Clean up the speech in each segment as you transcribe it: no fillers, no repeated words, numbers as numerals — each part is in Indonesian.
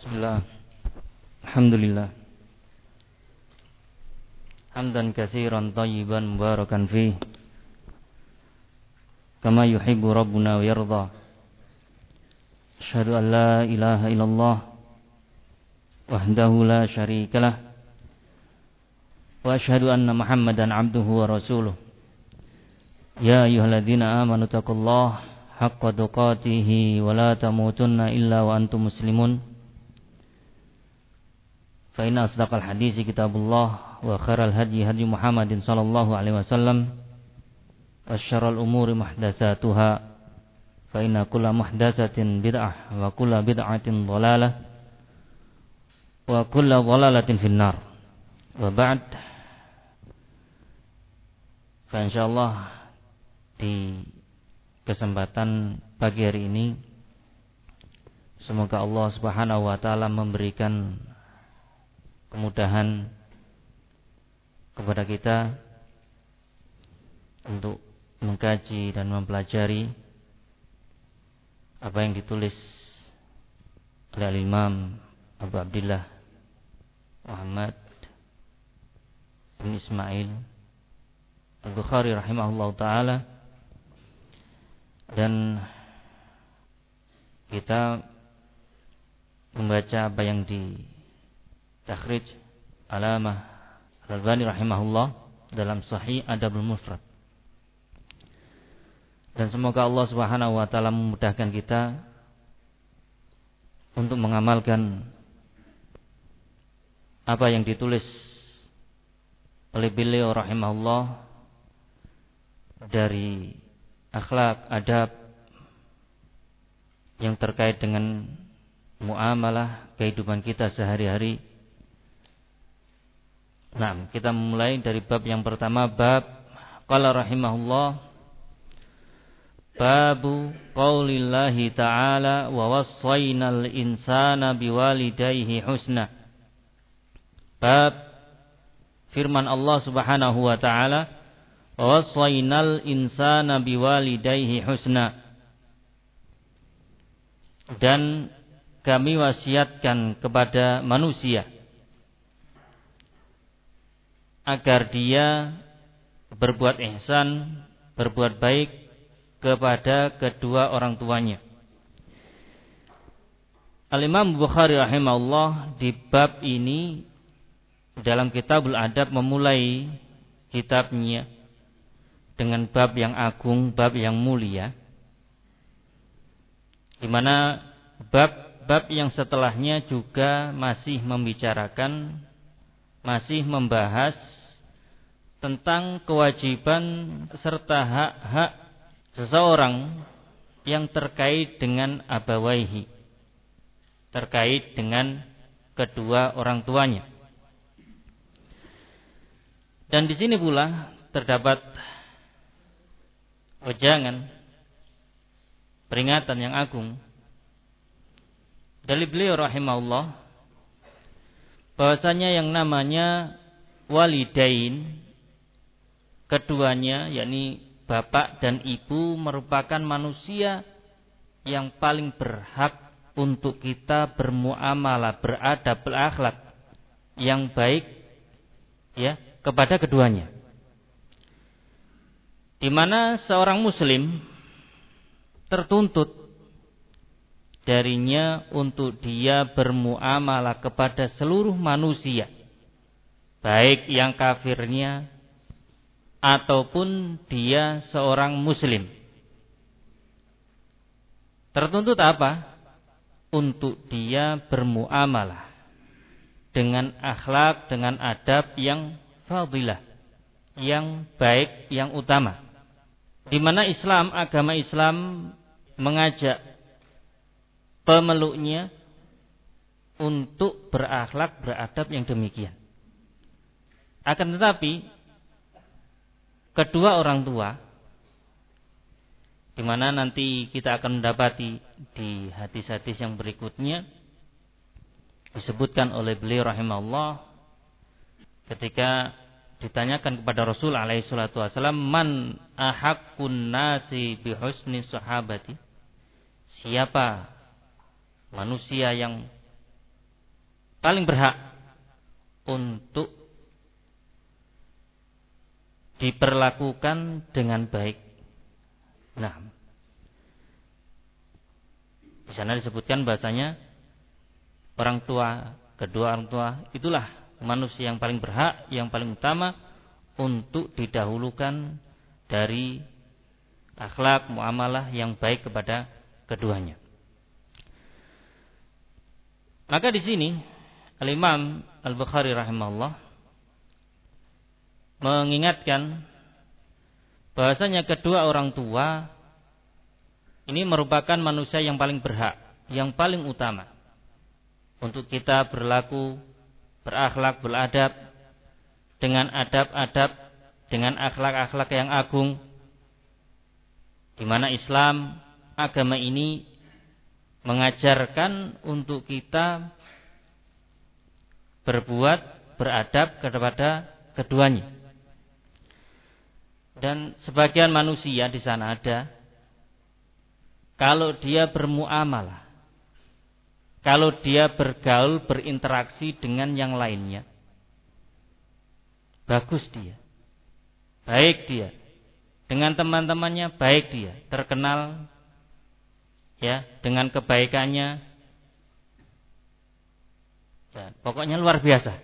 Bismillah. Alhamdulillah. Hamdan katsiran thayyiban mubarakan fih. Kama yuhibbu rabbuna wa yarda. Asyhadu an la ilaha illallah wahdahu la syarikalah. Wa asyhadu anna Muhammadan abduhu wa rasuluh. Ya ayyuhalladzina amanu taqullaha haqqa tuqatih wa la tamutunna illa wa antum muslimun. Fa inna asdaqal hadisi kitabullah wa khairal hadyi hadyi Muhammadin sallallahu alaihi wasallam wa syarrul umuri muhdatsatuha fa inna kulla muhdatsatin bid'ah wa kulla bid'atin dhalalah wa kulla dhalalatin finnar. Wa ba'd. Fa insyaallah di kesempatan pagi hari ini semoga Allah Subhanahu wa taala memberikan kemudahan kepada kita untuk mengkaji dan mempelajari apa yang ditulis oleh Imam Abu Abdillah Muhammad bin Ismail Al-Bukhari rahimahullah ta'ala, dan kita membaca apa yang di takhrij Alamah Al-Albani rahimahullah dalam Sahih Adabul Mufrad. Dan semoga Allah Subhanahu wa taala memudahkan kita untuk mengamalkan apa yang ditulis oleh beliau rahimahullah dari akhlak, adab yang terkait dengan muamalah kehidupan kita sehari-hari. Nah, kita mulai dari bab yang pertama, bab qala rahimahullah, babu qaulillahi ta'ala wa wassaynal insana biwalidayhi husna. Bab firman Allah Subhanahu wa ta'ala, wa wassaynal insana biwalidayhi husna. Dan kami wasiatkan kepada manusia agar dia berbuat ihsan, berbuat baik kepada kedua orang tuanya. Al-Imam Bukhari rahimahullah di bab ini dalam Kitabul Adab memulai kitabnya dengan bab yang agung, bab yang mulia, di mana bab yang setelahnya juga masih membicarakan, masih membahas tentang kewajiban serta hak-hak seseorang yang terkait dengan abawaihi, terkait dengan kedua orang tuanya. Dan di sini pula terdapat wejangan, peringatan yang agung dari beliau rahimahullah, bahwasanya yang namanya walidain, keduanya yakni bapak dan ibu, merupakan manusia yang paling berhak untuk kita bermuamalah, beradab, berakhlak yang baik ya kepada keduanya. Di mana seorang muslim tertuntut darinya untuk dia bermuamalah kepada seluruh manusia, baik yang kafirnya ataupun dia seorang muslim. Tertuntut apa? Untuk dia bermuamalah dengan akhlak, dengan adab yang fadilah, yang baik, yang utama. Di mana Islam, agama Islam mengajak pemeluknya untuk berakhlak, beradab yang demikian. Akan tetapi kedua orang tua, di mana nanti kita akan mendapati di hadis-hadis yang berikutnya disebutkan oleh beliau rahimahullah ketika ditanyakan kepada Rasul alaihi salatu wasallam, man ahaqqun nasi bihusni sahabati, siapa manusia yang paling berhak untuk diperlakukan dengan baik. Nah, di sana disebutkan bahasanya orang tua, kedua orang tua itulah manusia yang paling berhak, yang paling utama untuk didahulukan dari akhlak muamalah yang baik kepada keduanya. Maka di sini Al-Imam Al-Bukhari rahimahullah mengingatkan bahwasanya kedua orang tua ini merupakan manusia yang paling berhak, yang paling utama untuk kita berlaku, berakhlak, beradab dengan adab-adab, dengan akhlak-akhlak yang agung, di mana Islam, agama ini mengajarkan untuk kita berbuat, beradab kepada keduanya. Dan sebagian manusia di sana ada, kalau dia bermuamalah, kalau dia bergaul, berinteraksi dengan yang lainnya, bagus dia, baik dia, dengan teman-temannya baik dia, terkenal ya dengan kebaikannya, ya, pokoknya luar biasa.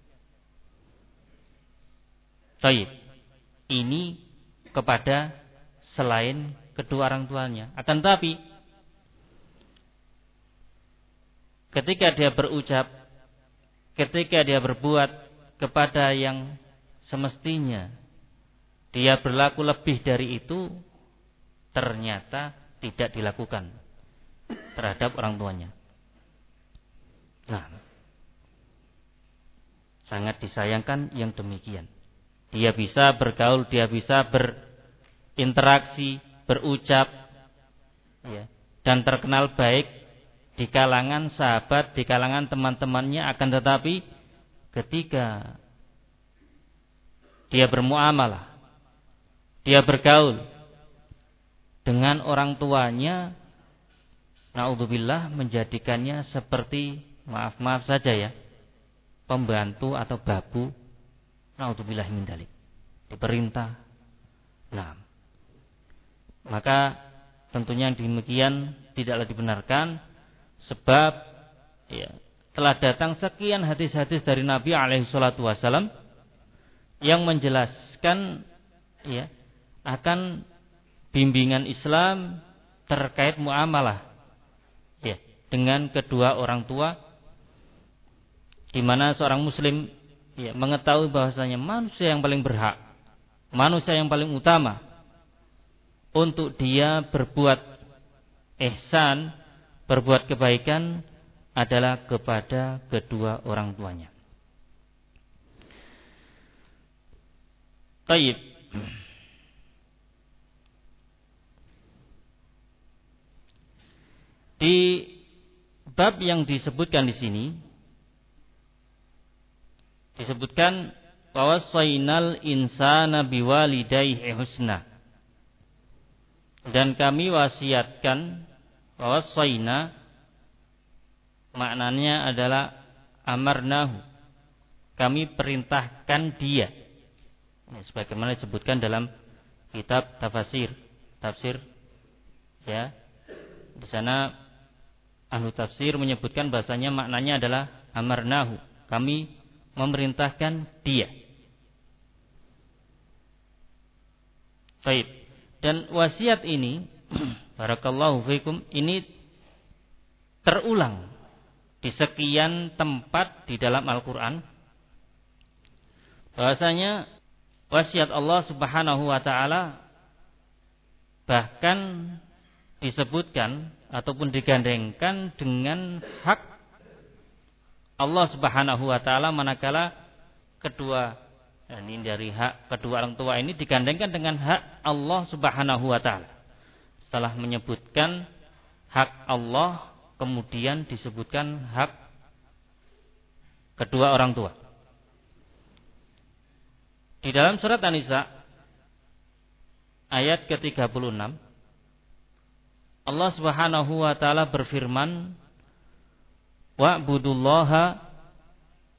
Baik, ini kepada selain kedua orang tuanya. Akan tapi ketika dia berucap, ketika dia berbuat kepada yang semestinya dia berlaku lebih dari itu, ternyata tidak dilakukan terhadap orang tuanya. Nah, sangat disayangkan yang demikian. Dia bisa bergaul, dia bisa berinteraksi, berucap, ya, dan terkenal baik di kalangan sahabat, di kalangan teman-temannya. Akan tetapi ketika dia bermuamalah, dia bergaul dengan orang tuanya, naudzubillah, menjadikannya seperti, maaf saja ya, pembantu atau babu, naudzubillah min dzalik, diperintah. Nah, maka tentunya yang demikian tidaklah dibenarkan, sebab ya, telah datang sekian hadis-hadis dari Nabi alaihi salatu wasallam yang menjelaskan ya akan bimbingan Islam terkait muamalah ya dengan kedua orang tua, di mana seorang muslim ya mengetahui bahwasanya manusia yang paling berhak, manusia yang paling utama untuk dia berbuat ihsan, berbuat kebaikan adalah kepada kedua orang tuanya. Baik. Di bab yang disebutkan di sini disebutkan bahwa wasainal insana biwalidayhi husna, dan kami wasiatkan, bahwa wasaina maknanya adalah amarnahu, kami perintahkan dia, sebagaimana disebutkan dalam kitab tafsir ya. Di sana ahlu tafsir menyebutkan bahasanya maknanya adalah amarnahu, kami memerintahkan dia. Baik. Dan wasiat ini barakallahu fikum ini terulang di sekian tempat di dalam Al-Qur'an. Bahasanya wasiat Allah Subhanahu wa taala bahkan disebutkan ataupun digandengkan dengan hak Allah Subhanahu wa taala, manakala kedua, ini dari hak kedua orang tua ini digandengkan dengan hak Allah Subhanahu wa taala. Setelah menyebutkan hak Allah, kemudian disebutkan hak kedua orang tua. Di dalam surat An-Nisa ayat ke-36, Allah Subhanahu wa taala berfirman, wa'budullaha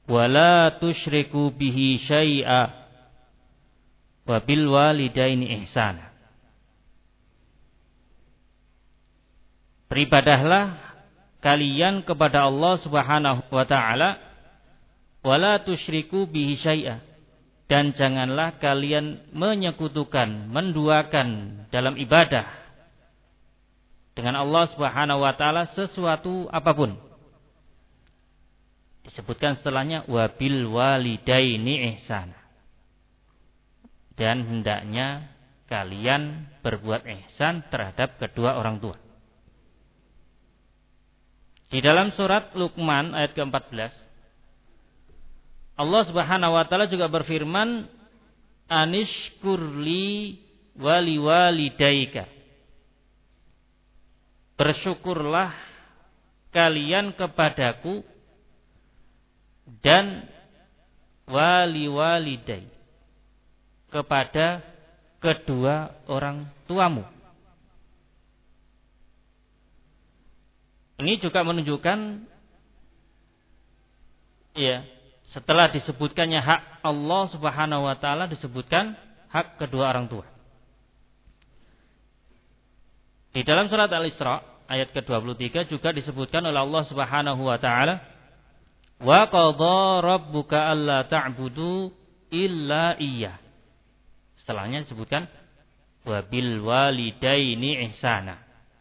wala tusyriku bihi syai'a wa bil walidaini ihsana. Beribadahlah kalian kepada Allah Subhanahu wa taala wala tusyriku bihi syai'a, dan janganlah kalian menyekutukan, menduakan dalam ibadah dengan Allah Subhanahu wa taala sesuatu apapun. Disebutkan setelahnya wabil walidaini ihsana, dan hendaknya kalian berbuat ihsan terhadap kedua orang tua. Di dalam surat Luqman ayat ke-14 Allah Subhanahu wa taala juga berfirman, anishkurli wali walidaika. Bersyukurlah kalian kepadaku dan wali walidai, kepada kedua orang tuamu. Ini juga menunjukkan, ya, setelah disebutkannya hak Allah Subhanahu wa taala, disebutkan hak kedua orang tua. Di dalam surat Al-Isra ayat ke-23 juga disebutkan oleh Allah Subhanahu wa taala, wa qadha rabbuka alla ta'budu illa iyyah. Setelahnya disebutkan wa bil walidaini ihsana.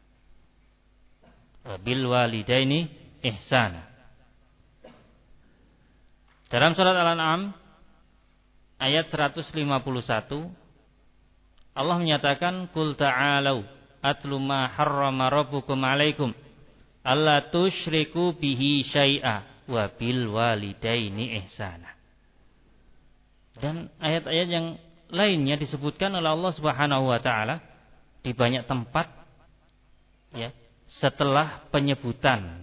Wa bil walidaini ihsana. Dalam surat Al-An'am ayat 151 Allah menyatakan, qul ta'alu atlu ma harrama rabbukum 'alaikum alla tusyriku bihi syai'a wa bil walidaini ihsana. Dan ayat-ayat yang lainnya disebutkan oleh Allah Subhanahu wa taala di banyak tempat, ya, setelah penyebutan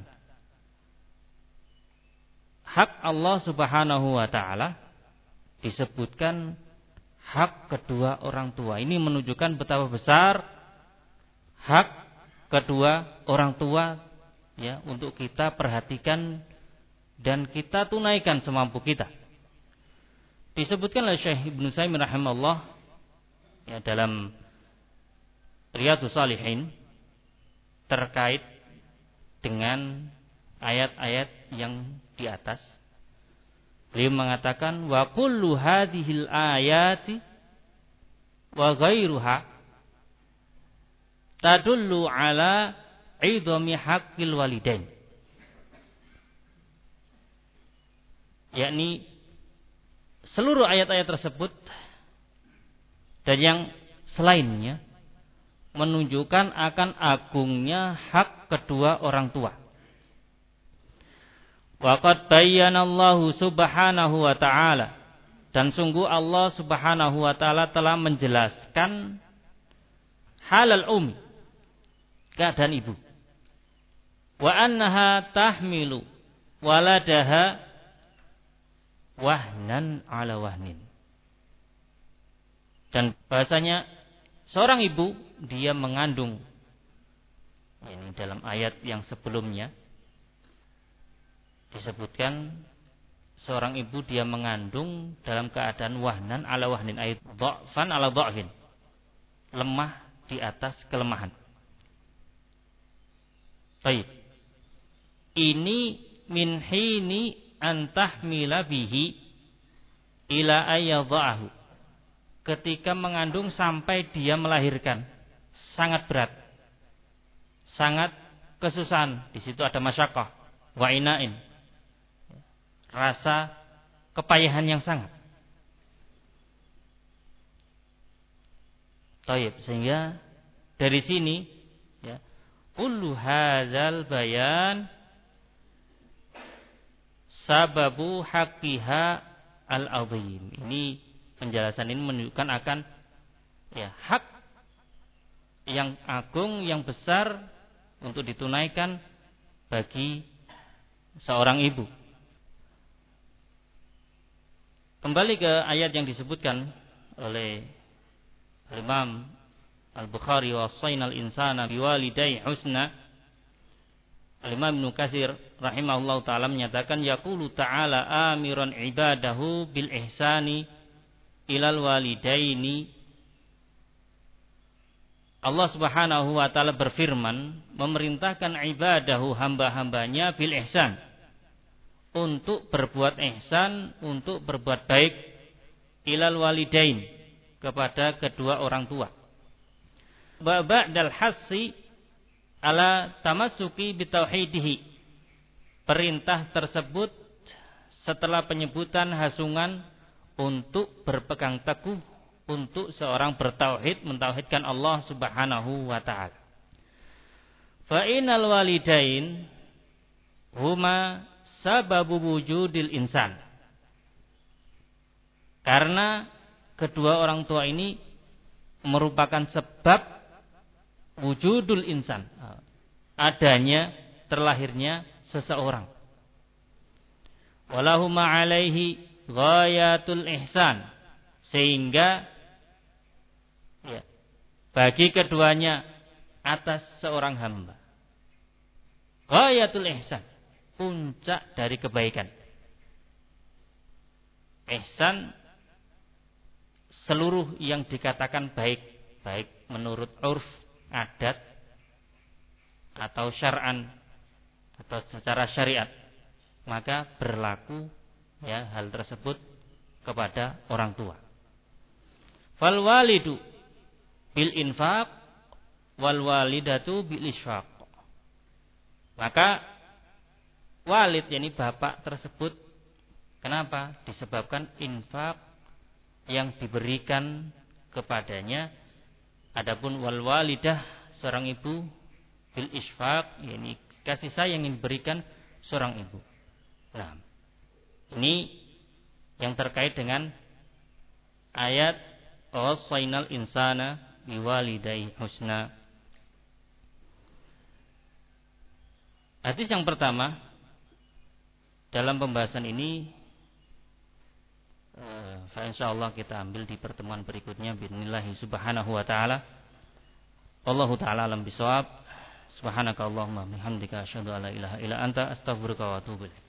hak Allah Subhanahu wa taala disebutkan hak kedua orang tua. Ini menunjukkan betapa besar hak kedua orang tua, ya, untuk kita perhatikan dan kita tunaikan semampu kita. Disebutkan oleh Syekh Ibnu Utsaimin rahimahullah, ya, dalam Riyadhus Shalihin terkait dengan ayat-ayat yang di atas. Beliau mengatakan, wa kullu hadhil ayati wa ghairuha tadullu ala idhami haqqil walidain. Yakni seluruh ayat-ayat tersebut dan yang selainnya menunjukkan akan agungnya hak kedua orang tua. Wa qad bayyana Allah Subhanahu wa taala, dan sungguh Allah Subhanahu wa taala telah menjelaskan halal ummi, keadaan ibu. Wa annaha tahmilu waladaha wahnan ala wahnin. Dan bahasanya seorang ibu dia mengandung, ini dalam ayat yang sebelumnya disebutkan seorang ibu dia mengandung dalam keadaan wahnan ala wahnin, ayat dha'fan ala dha'fin, lemah di atas kelemahan. Baik. Ini min hini antahmila bihi ila ayyadhahu, ketika mengandung sampai dia melahirkan, sangat berat, sangat kesusahan. Di situ ada masyaqqah wa ina'in, rasa kepayahan yang sangat. Taib, sehingga dari sini, ya, kullu hadzal bayan sababu haqqiha al-azim. Ini penjelasan ini menunjukkan akan, ya, hak yang agung, yang besar untuk ditunaikan bagi seorang ibu. Kembali ke ayat yang disebutkan oleh Imam Al-Bukhari, wasainal insana biwalidayhi husna. Al-Imam Ibnu Katsir rahimahullahu taala menyatakan yaqulu ta'ala amiran ibadahu bil ihsani ilal walidaini. Allah Subhanahu wa taala berfirman memerintahkan ibadahu hamba-hambanya bil ihsan, untuk berbuat ihsan, untuk berbuat baik ilal walidain, kepada kedua orang tua. Wa ba'dal hassi ala tamassuki bitauhidihi. Perintah tersebut setelah penyebutan hasungan untuk berpegang teguh, untuk seorang bertauhid, mentauhidkan Allah Subhanahu wa taala. Fa innal walidain huma sababu wujudil insan. Karena kedua orang tua ini merupakan sebab wujudul insan, adanya, terlahirnya seseorang. Walahuma alaihi ghayatul ihsan, sehingga ya, bagi keduanya atas seorang hamba ghayatul ihsan, puncak dari kebaikan. Ihsan seluruh yang dikatakan baik, baik menurut urf, adat, atau syar'an, atau secara syariat, maka berlaku ya hal tersebut kepada orang tua. Fal walidu bil infaq wal walidatu bil isfaq. Maka walid, yakni bapak tersebut, kenapa? Disebabkan infak yang diberikan kepadanya. Adapun wal walidah, seorang ibu, bil isfaq, yakni kasih sayang yang diberikan seorang ibu. Nah, ini yang terkait dengan ayat wassainal insana biwalidayhi husna. Hadis yang pertama dalam pembahasan ini, insyaallah kita ambil di pertemuan berikutnya bi'idznillah subhanahu wa ta'ala. Wallahu ta'ala alam bisawab. Subhanakallahumma bihamdika asyhadu an la ilaha illa anta astaghfiruka wa atubu ilaik.